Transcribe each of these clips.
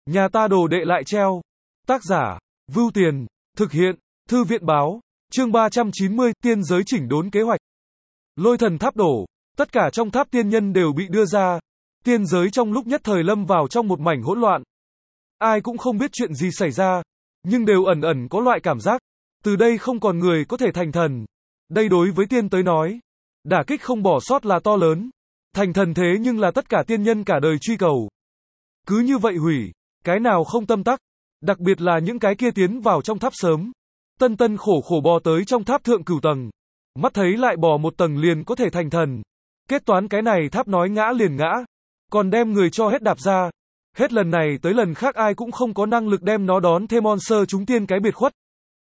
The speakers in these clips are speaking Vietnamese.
Nhà ta đồ đệ lại treo. Tác giả, Vưu Tiền, thực hiện, Thư viện báo, chương 390, tiên giới chỉnh đốn kế hoạch. Lôi thần tháp đổ, tất cả trong tháp tiên nhân đều bị đưa ra. Tiên giới trong lúc nhất thời lâm vào trong một mảnh hỗn loạn. Ai cũng không biết chuyện gì xảy ra, nhưng đều ẩn ẩn có loại cảm giác, từ đây không còn người có thể thành thần. Đây đối với tiên tới nói, đả kích không bỏ sót là to lớn. Thành thần thế nhưng là tất cả tiên nhân cả đời truy cầu. Cứ như vậy hủy, cái nào không tâm tắc, đặc biệt là những cái kia tiến vào trong tháp sớm. Tân tân khổ khổ bò tới trong tháp thượng cửu tầng. Mắt thấy lại bò một tầng liền có thể thành thần. Kết toán cái này tháp nói ngã liền ngã, còn đem người cho hết đạp ra. Hết lần này tới lần khác ai cũng không có năng lực đem nó đón thêm monster chúng tiên cái biệt khuất.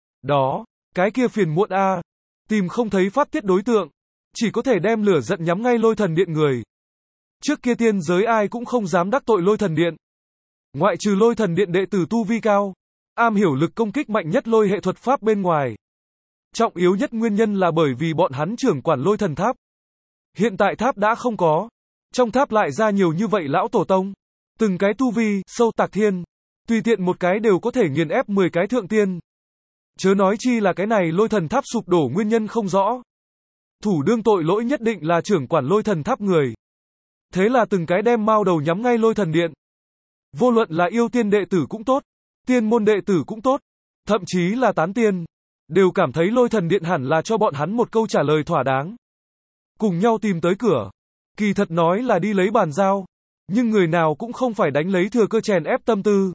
Đó, cái kia phiền muộn a, tìm không thấy phát tiết đối tượng, chỉ có thể đem lửa giận nhắm ngay lôi thần điện người. Trước kia tiên giới ai cũng không dám đắc tội lôi thần điện. Ngoại trừ lôi thần điện đệ tử tu vi cao, am hiểu lực công kích mạnh nhất lôi hệ thuật pháp bên ngoài. Trọng yếu nhất nguyên nhân là bởi vì bọn hắn trưởng quản lôi thần tháp. Hiện tại tháp đã không có, trong tháp lại ra nhiều như vậy lão tổ tông. Từng cái tu vi, sâu tạc thiên, tùy tiện một cái đều có thể nghiền ép 10 cái thượng tiên. Chớ nói chi là cái này lôi thần tháp sụp đổ nguyên nhân không rõ. Thủ đương tội lỗi nhất định là trưởng quản lôi thần tháp người. Thế là từng cái đem mao đầu nhắm ngay lôi thần điện. Vô luận là yêu tiên đệ tử cũng tốt, tiên môn đệ tử cũng tốt, thậm chí là tán tiên, đều cảm thấy lôi thần điện hẳn là cho bọn hắn một câu trả lời thỏa đáng. Cùng nhau tìm tới cửa. Kỳ thật nói là đi lấy bàn giao, nhưng người nào cũng không phải đánh lấy thừa cơ chèn ép tâm tư.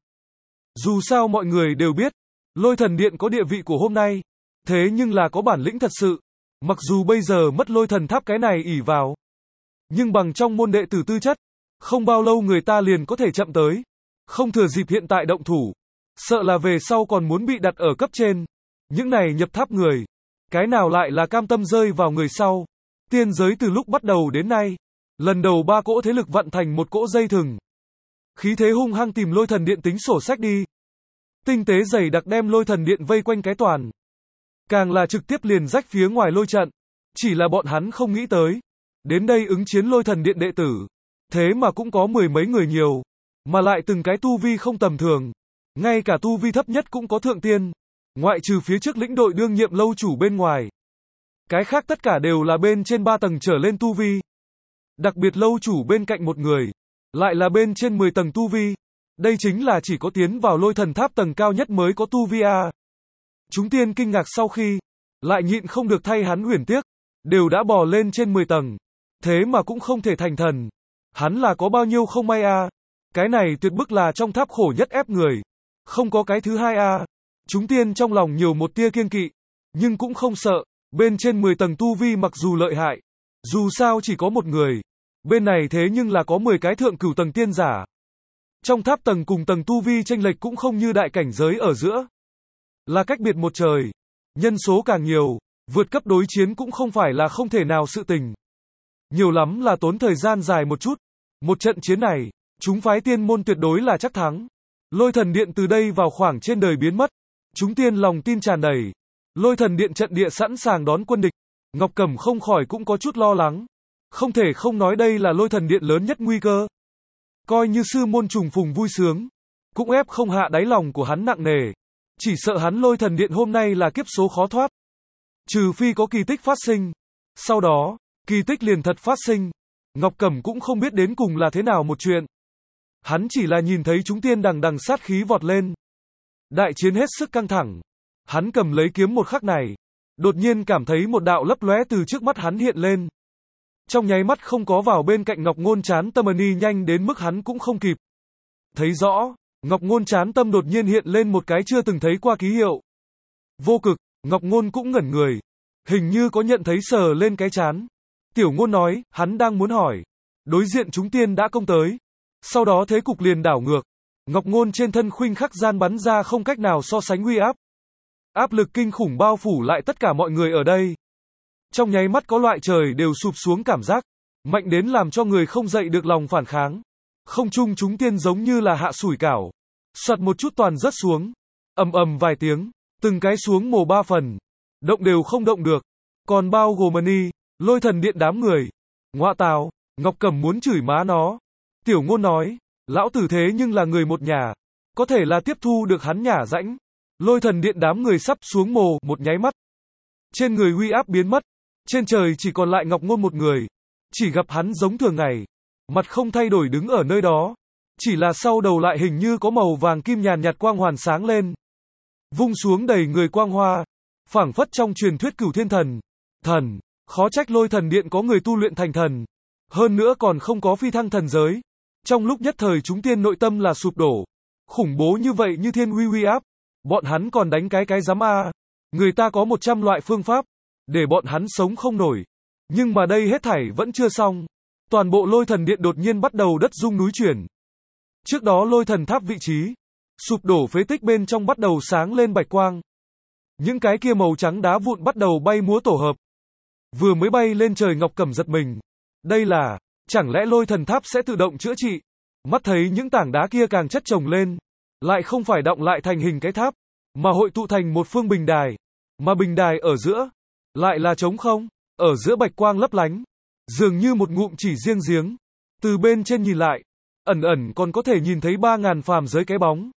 Dù sao mọi người đều biết, lôi thần điện có địa vị của hôm nay, thế nhưng là có bản lĩnh thật sự. Mặc dù bây giờ mất lôi thần tháp cái này ỷ vào, nhưng bằng trong môn đệ tử tư chất, không bao lâu người ta liền có thể chậm tới. Không thừa dịp hiện tại động thủ, sợ là về sau còn muốn bị đặt ở cấp trên. Những này nhập tháp người, cái nào lại là cam tâm rơi vào người sau. Tiên giới từ lúc bắt đầu đến nay, lần đầu 3 cỗ thế lực vận thành một cỗ dây thừng. Khí thế hung hăng tìm lôi thần điện tính sổ sách đi. Tinh tế dày đặc đem lôi thần điện vây quanh cái toàn. Càng là trực tiếp liền rách phía ngoài lôi trận. Chỉ là bọn hắn không nghĩ tới. Đến đây ứng chiến lôi thần điện đệ tử. Thế mà cũng có 10 mấy người nhiều. Mà lại từng cái tu vi không tầm thường. Ngay cả tu vi thấp nhất cũng có thượng tiên. Ngoại trừ phía trước lĩnh đội đương nhiệm lâu chủ bên ngoài. Cái khác tất cả đều là bên trên 3 tầng trở lên tu vi. Đặc biệt lâu chủ bên cạnh một người, lại là bên trên 10 tầng tu vi. Đây chính là chỉ có tiến vào lôi thần tháp tầng cao nhất mới có tu vi a. Chúng tiên kinh ngạc sau khi, lại nhịn không được thay hắn huyền tiếc, đều đã bò lên trên 10 tầng. Thế mà cũng không thể thành thần. Hắn là có bao nhiêu không may a. Cái này tuyệt bức là trong tháp khổ nhất ép người. Không có cái thứ hai a. Chúng tiên trong lòng nhiều một tia kiêng kỵ, nhưng cũng không sợ. Bên trên 10 tầng tu vi mặc dù lợi hại, dù sao chỉ có một người. Bên này thế nhưng là có 10 cái thượng cửu tầng tiên giả. Trong tháp tầng cùng tầng tu vi chênh lệch cũng không như đại cảnh giới ở giữa. Là cách biệt một trời. Nhân số càng nhiều, vượt cấp đối chiến cũng không phải là không thể nào sự tình. Nhiều lắm là tốn thời gian dài một chút. Một trận chiến này, chúng phái tiên môn tuyệt đối là chắc thắng. Lôi thần điện từ đây vào khoảng trên đời biến mất. Chúng tiên lòng tin tràn đầy. Lôi thần điện trận địa sẵn sàng đón quân địch. Ngọc Cẩm không khỏi cũng có chút lo lắng. Không thể không nói đây là lôi thần điện lớn nhất nguy cơ. Coi như sư môn trùng phùng vui sướng, cũng ép không hạ đáy lòng của hắn nặng nề. Chỉ sợ hắn lôi thần điện hôm nay là kiếp số khó thoát. Trừ phi có kỳ tích phát sinh. Sau đó, kỳ tích liền thật phát sinh. Ngọc Cẩm cũng không biết đến cùng là thế nào một chuyện. Hắn chỉ là nhìn thấy chúng tiên đằng đằng sát khí vọt lên. Đại chiến hết sức căng thẳng. Hắn cầm lấy kiếm một khắc này, đột nhiên cảm thấy một đạo lấp lóe từ trước mắt hắn hiện lên. Trong nháy mắt không có vào bên cạnh Ngọc Ngôn Chán Tâm đi nhanh đến mức hắn cũng không kịp. Thấy rõ, Ngọc Ngôn Chán Tâm đột nhiên hiện lên một cái chưa từng thấy qua ký hiệu. Vô cực, Ngọc Ngôn cũng ngẩn người. Hình như có nhận thấy sờ lên cái chán. Tiểu Ngôn nói, hắn đang muốn hỏi. Đối diện chúng tiên đã công tới. Sau đó thế cục liền đảo ngược. Ngọc Ngôn trên thân khuynh khắc gian bắn ra không cách nào so sánh uy áp. Áp lực kinh khủng bao phủ lại tất cả mọi người ở đây. Trong nháy mắt có loại trời đều sụp xuống cảm giác, mạnh đến làm cho người không dậy được lòng phản kháng. Không trung chúng tiên giống như là hạ sủi cảo. Soạt một chút toàn rớt xuống. Ầm ầm vài tiếng, từng cái xuống mồ 3 phần. Động đều không động được. Còn bao gồm Mani, lôi thần điện đám người. Ngoạ tào, Ngọc Cẩm muốn chửi má nó. Tiểu Ngôn nói, lão tử thế nhưng là người một nhà. có thể là tiếp thu được hắn nhả rãnh. Lôi thần điện đám người sắp xuống mồ một nháy mắt. Trên người uy áp biến mất, trên trời chỉ còn lại Ngọc Ngôn một người. Chỉ gặp hắn giống thường ngày, mặt không thay đổi đứng ở nơi đó. Chỉ là sau đầu lại hình như có màu vàng kim nhàn nhạt quang hoàn sáng lên. Vung xuống đầy người quang hoa, phảng phất trong truyền thuyết Cửu Thiên Thần. Thần, khó trách Lôi Thần Điện có người tu luyện thành thần. Hơn nữa còn không có phi thăng thần giới. Trong lúc nhất thời chúng tiên nội tâm là sụp đổ. Khủng bố như vậy như thiên uy áp. Bọn hắn còn đánh cái dám a. Người ta có 100 loại phương pháp, để bọn hắn sống không nổi. Nhưng mà đây hết thảy vẫn chưa xong. Toàn bộ Lôi Thần Điện đột nhiên bắt đầu đất rung núi chuyển. Trước đó lôi thần tháp vị trí, sụp đổ phế tích bên trong bắt đầu sáng lên bạch quang. Những cái kia màu trắng đá vụn bắt đầu bay múa tổ hợp. Vừa mới bay lên trời Ngọc Cẩm giật mình. Đây là, chẳng lẽ lôi thần tháp sẽ tự động chữa trị? Mắt thấy những tảng đá kia càng chất chồng lên, lại không phải đọng lại thành hình cái tháp, mà hội tụ thành một phương bình đài. Mà bình đài ở giữa, lại là trống không, ở giữa bạch quang lấp lánh, dường như một ngụm chỉ riêng giếng. Từ bên trên nhìn lại, ẩn ẩn còn có thể nhìn thấy 3.000 phàm giới cái bóng.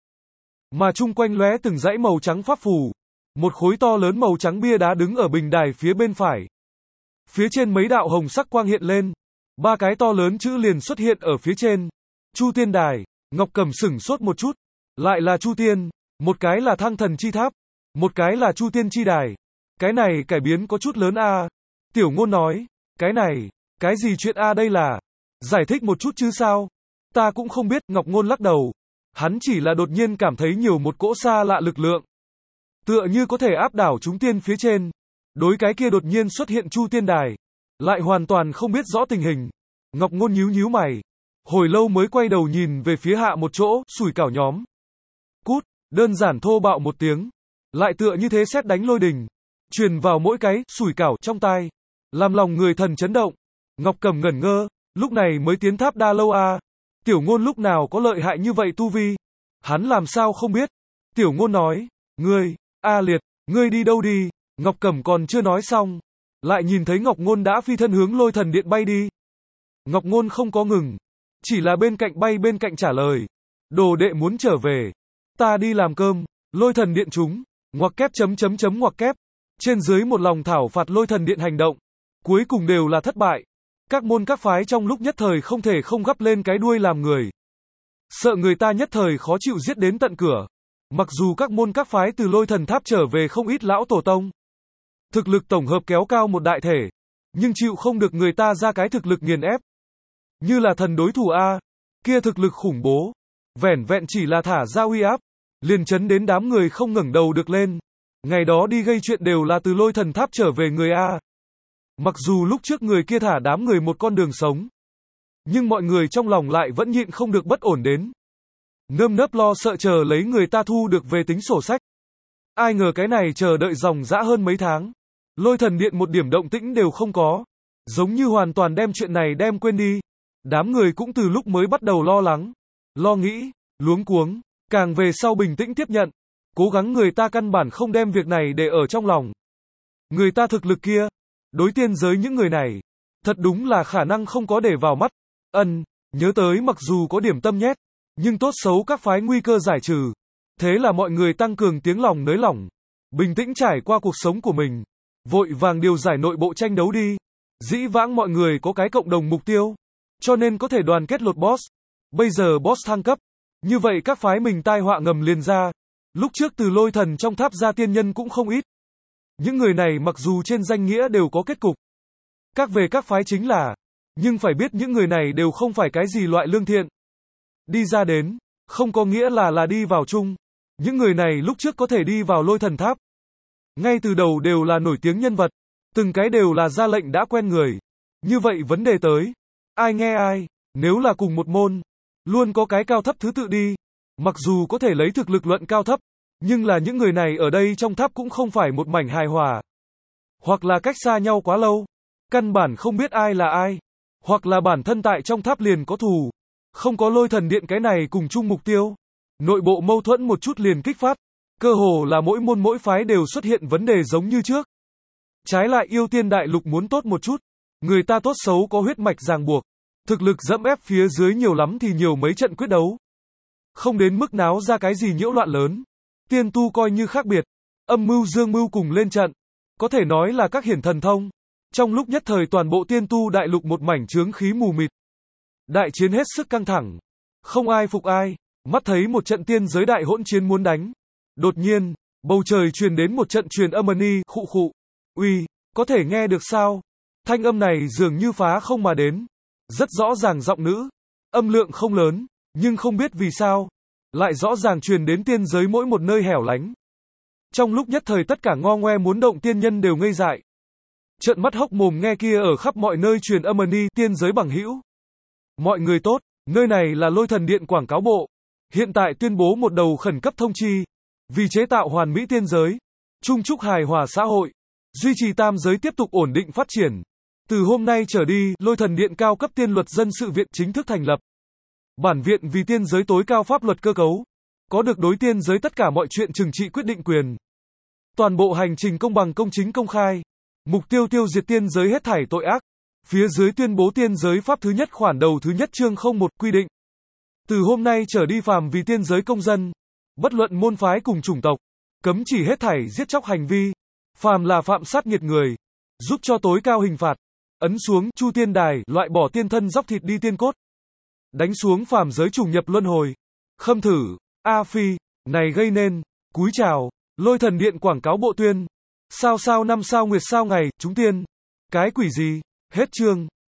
Mà chung quanh lóe từng dãy màu trắng pháp phù. Một khối to lớn màu trắng bia đá đứng ở bình đài phía bên phải. Phía trên mấy đạo hồng sắc quang hiện lên. 3 cái to lớn chữ liền xuất hiện ở phía trên. Chu Tiên Đài. Ngọc Cẩm sửng sốt một chút. Lại là Chu Tiên. Một cái là Thăng Thần Chi Tháp. Một cái là Chu Tiên Chi Đài. Cái này cải biến có chút lớn a. Tiểu Ngôn nói. Cái này, cái gì chuyện a đây là? Giải thích một chút chứ sao? Ta cũng không biết, Ngọc Ngôn lắc đầu. Hắn chỉ là đột nhiên cảm thấy nhiều một cỗ xa lạ lực lượng. Tựa như có thể áp đảo chúng tiên phía trên. Đối cái kia đột nhiên xuất hiện Chu Tiên Đài. Lại hoàn toàn không biết rõ tình hình. Ngọc Ngôn nhíu mày. Hồi lâu mới quay đầu nhìn về phía hạ một chỗ, sủi cảo nhóm. Cút, đơn giản thô bạo một tiếng. Lại tựa như thế sét đánh lôi đình. Truyền vào mỗi cái, sủi cảo trong tai. Làm lòng người thần chấn động. Ngọc Cẩm ngẩn ngơ, lúc này mới tiến tháp đa lâu a. Tiểu Ngôn lúc nào có lợi hại như vậy tu vi? Hắn làm sao không biết? Tiểu Ngôn nói, ngươi, A Liệt, ngươi đi đâu đi? Ngọc Cẩm còn chưa nói xong, lại nhìn thấy Ngọc Ngôn đã phi thân hướng Lôi Thần Điện bay đi. Ngọc Ngôn không có ngừng, chỉ là bên cạnh bay bên cạnh trả lời, đồ đệ muốn trở về, ta đi làm cơm. Lôi Thần Điện chúng, ngoặc kép ngoặc kép, trên dưới một lòng thảo phạt Lôi Thần Điện hành động, cuối cùng đều là thất bại. Các môn các phái trong lúc nhất thời không thể không gắp lên cái đuôi làm người. Sợ người ta nhất thời khó chịu giết đến tận cửa. Mặc dù các môn các phái từ Lôi Thần Tháp trở về không ít lão tổ tông. Thực lực tổng hợp kéo cao một đại thể. Nhưng chịu không được người ta ra cái thực lực nghiền ép. Như là thần đối thủ A. Kia thực lực khủng bố. Vẻn vẹn chỉ là thả ra uy áp. Liền chấn đến đám người không ngẩng đầu được lên. Ngày đó đi gây chuyện đều là từ Lôi Thần Tháp trở về người A. Mặc dù lúc trước người kia thả đám người một con đường sống, nhưng mọi người trong lòng lại vẫn nhịn không được bất ổn đến. Nơm nớp lo sợ chờ lấy người ta thu được về tính sổ sách. Ai ngờ cái này chờ đợi dòng dã hơn mấy tháng. Lôi Thần Điện một điểm động tĩnh đều không có. Giống như hoàn toàn đem chuyện này đem quên đi. Đám người cũng từ lúc mới bắt đầu lo lắng, lo nghĩ, luống cuống, càng về sau bình tĩnh tiếp nhận. Cố gắng người ta căn bản không đem việc này để ở trong lòng. Người ta thực lực kia, đối tiên giới những người này, thật đúng là khả năng không có để vào mắt. Nhớ tới mặc dù có điểm tâm nhét, nhưng tốt xấu các phái nguy cơ giải trừ. Thế là mọi người tăng cường tiếng lòng nới lỏng, bình tĩnh trải qua cuộc sống của mình, vội vàng điều giải nội bộ tranh đấu đi. Dĩ vãng mọi người có cái cộng đồng mục tiêu, cho nên có thể đoàn kết lột boss. Bây giờ boss thăng cấp, như vậy các phái mình tai họa ngầm liền ra. Lúc trước từ Lôi Thần trong tháp ra tiên nhân cũng không ít. Những người này mặc dù trên danh nghĩa đều có kết cục, các về các phái chính là, nhưng phải biết những người này đều không phải cái gì loại lương thiện. Đi ra đến, không có nghĩa là đi vào chung. Những người này lúc trước có thể đi vào Lôi Thần Tháp. Ngay từ đầu đều là nổi tiếng nhân vật, từng cái đều là ra lệnh đã quen người. Như vậy vấn đề tới, ai nghe ai, nếu là cùng một môn, luôn có cái cao thấp thứ tự đi. Mặc dù có thể lấy thực lực luận cao thấp, nhưng là những người này ở đây trong tháp cũng không phải một mảnh hài hòa. Hoặc là cách xa nhau quá lâu, căn bản không biết ai là ai. Hoặc là bản thân tại trong tháp liền có thù, không có Lôi Thần Điện cái này cùng chung mục tiêu. Nội bộ mâu thuẫn một chút liền kích phát. Cơ hồ là mỗi môn mỗi phái đều xuất hiện vấn đề giống như trước. Trái lại Yêu Tiên Đại Lục muốn tốt một chút. Người ta tốt xấu có huyết mạch ràng buộc. Thực lực dẫm ép phía dưới nhiều lắm thì nhiều mấy trận quyết đấu. không đến mức náo ra cái gì nhiễu loạn lớn. Tiên tu coi như khác biệt, âm mưu dương mưu cùng lên trận, có thể nói là các hiển thần thông. Trong lúc nhất thời toàn bộ tiên tu đại lục một mảnh chướng khí mù mịt. Đại chiến hết sức căng thẳng, không ai phục ai, mắt thấy một trận tiên giới đại hỗn chiến muốn đánh. Đột nhiên, bầu trời truyền đến một trận truyền âm ni, khụ khụ. Uy, có thể nghe được sao? Thanh âm này dường như phá không mà đến. Rất rõ ràng giọng nữ, âm lượng không lớn, nhưng không biết vì sao, lại rõ ràng truyền đến tiên giới mỗi một nơi hẻo lánh. Trong lúc nhất thời tất cả ngo ngoe muốn động tiên nhân đều ngây dại. Trợn mắt hốc mồm nghe kia ở khắp mọi nơi truyền âm ni, tiên giới bằng hữu. Mọi người tốt, nơi này là Lôi Thần Điện quảng cáo bộ. Hiện tại tuyên bố một đầu khẩn cấp thông chi. Vì chế tạo hoàn mỹ tiên giới, chung chúc hài hòa xã hội, duy trì tam giới tiếp tục ổn định phát triển. Từ hôm nay trở đi, Lôi Thần Điện cao cấp tiên luật dân sự viện chính thức thành lập. Bản viện vì tiên giới tối cao pháp luật cơ cấu, có được đối tiên giới tất cả mọi chuyện trừng trị quyết định quyền. Toàn bộ hành trình công bằng công chính công khai. Mục tiêu tiêu diệt tiên giới hết thảy tội ác. Phía dưới tuyên bố tiên giới pháp thứ nhất khoản đầu thứ nhất chương 01 quy định. Từ hôm nay trở đi phàm vì tiên giới công dân, bất luận môn phái cùng chủng tộc, cấm chỉ hết thảy giết chóc hành vi, phàm là phạm sát nghiệt người, giúp cho tối cao hình phạt, ấn xuống chu tiên đài, loại bỏ tiên thân dóc thịt đi tiên cốt, đánh xuống phàm giới trùng nhập luân hồi, khâm thử, A Phi, này gây nên, cúi chào, Lôi Thần Điện quảng cáo bộ tuyên, sao sao năm sao nguyệt sao ngày, chúng tiên, cái quỷ gì, hết chương.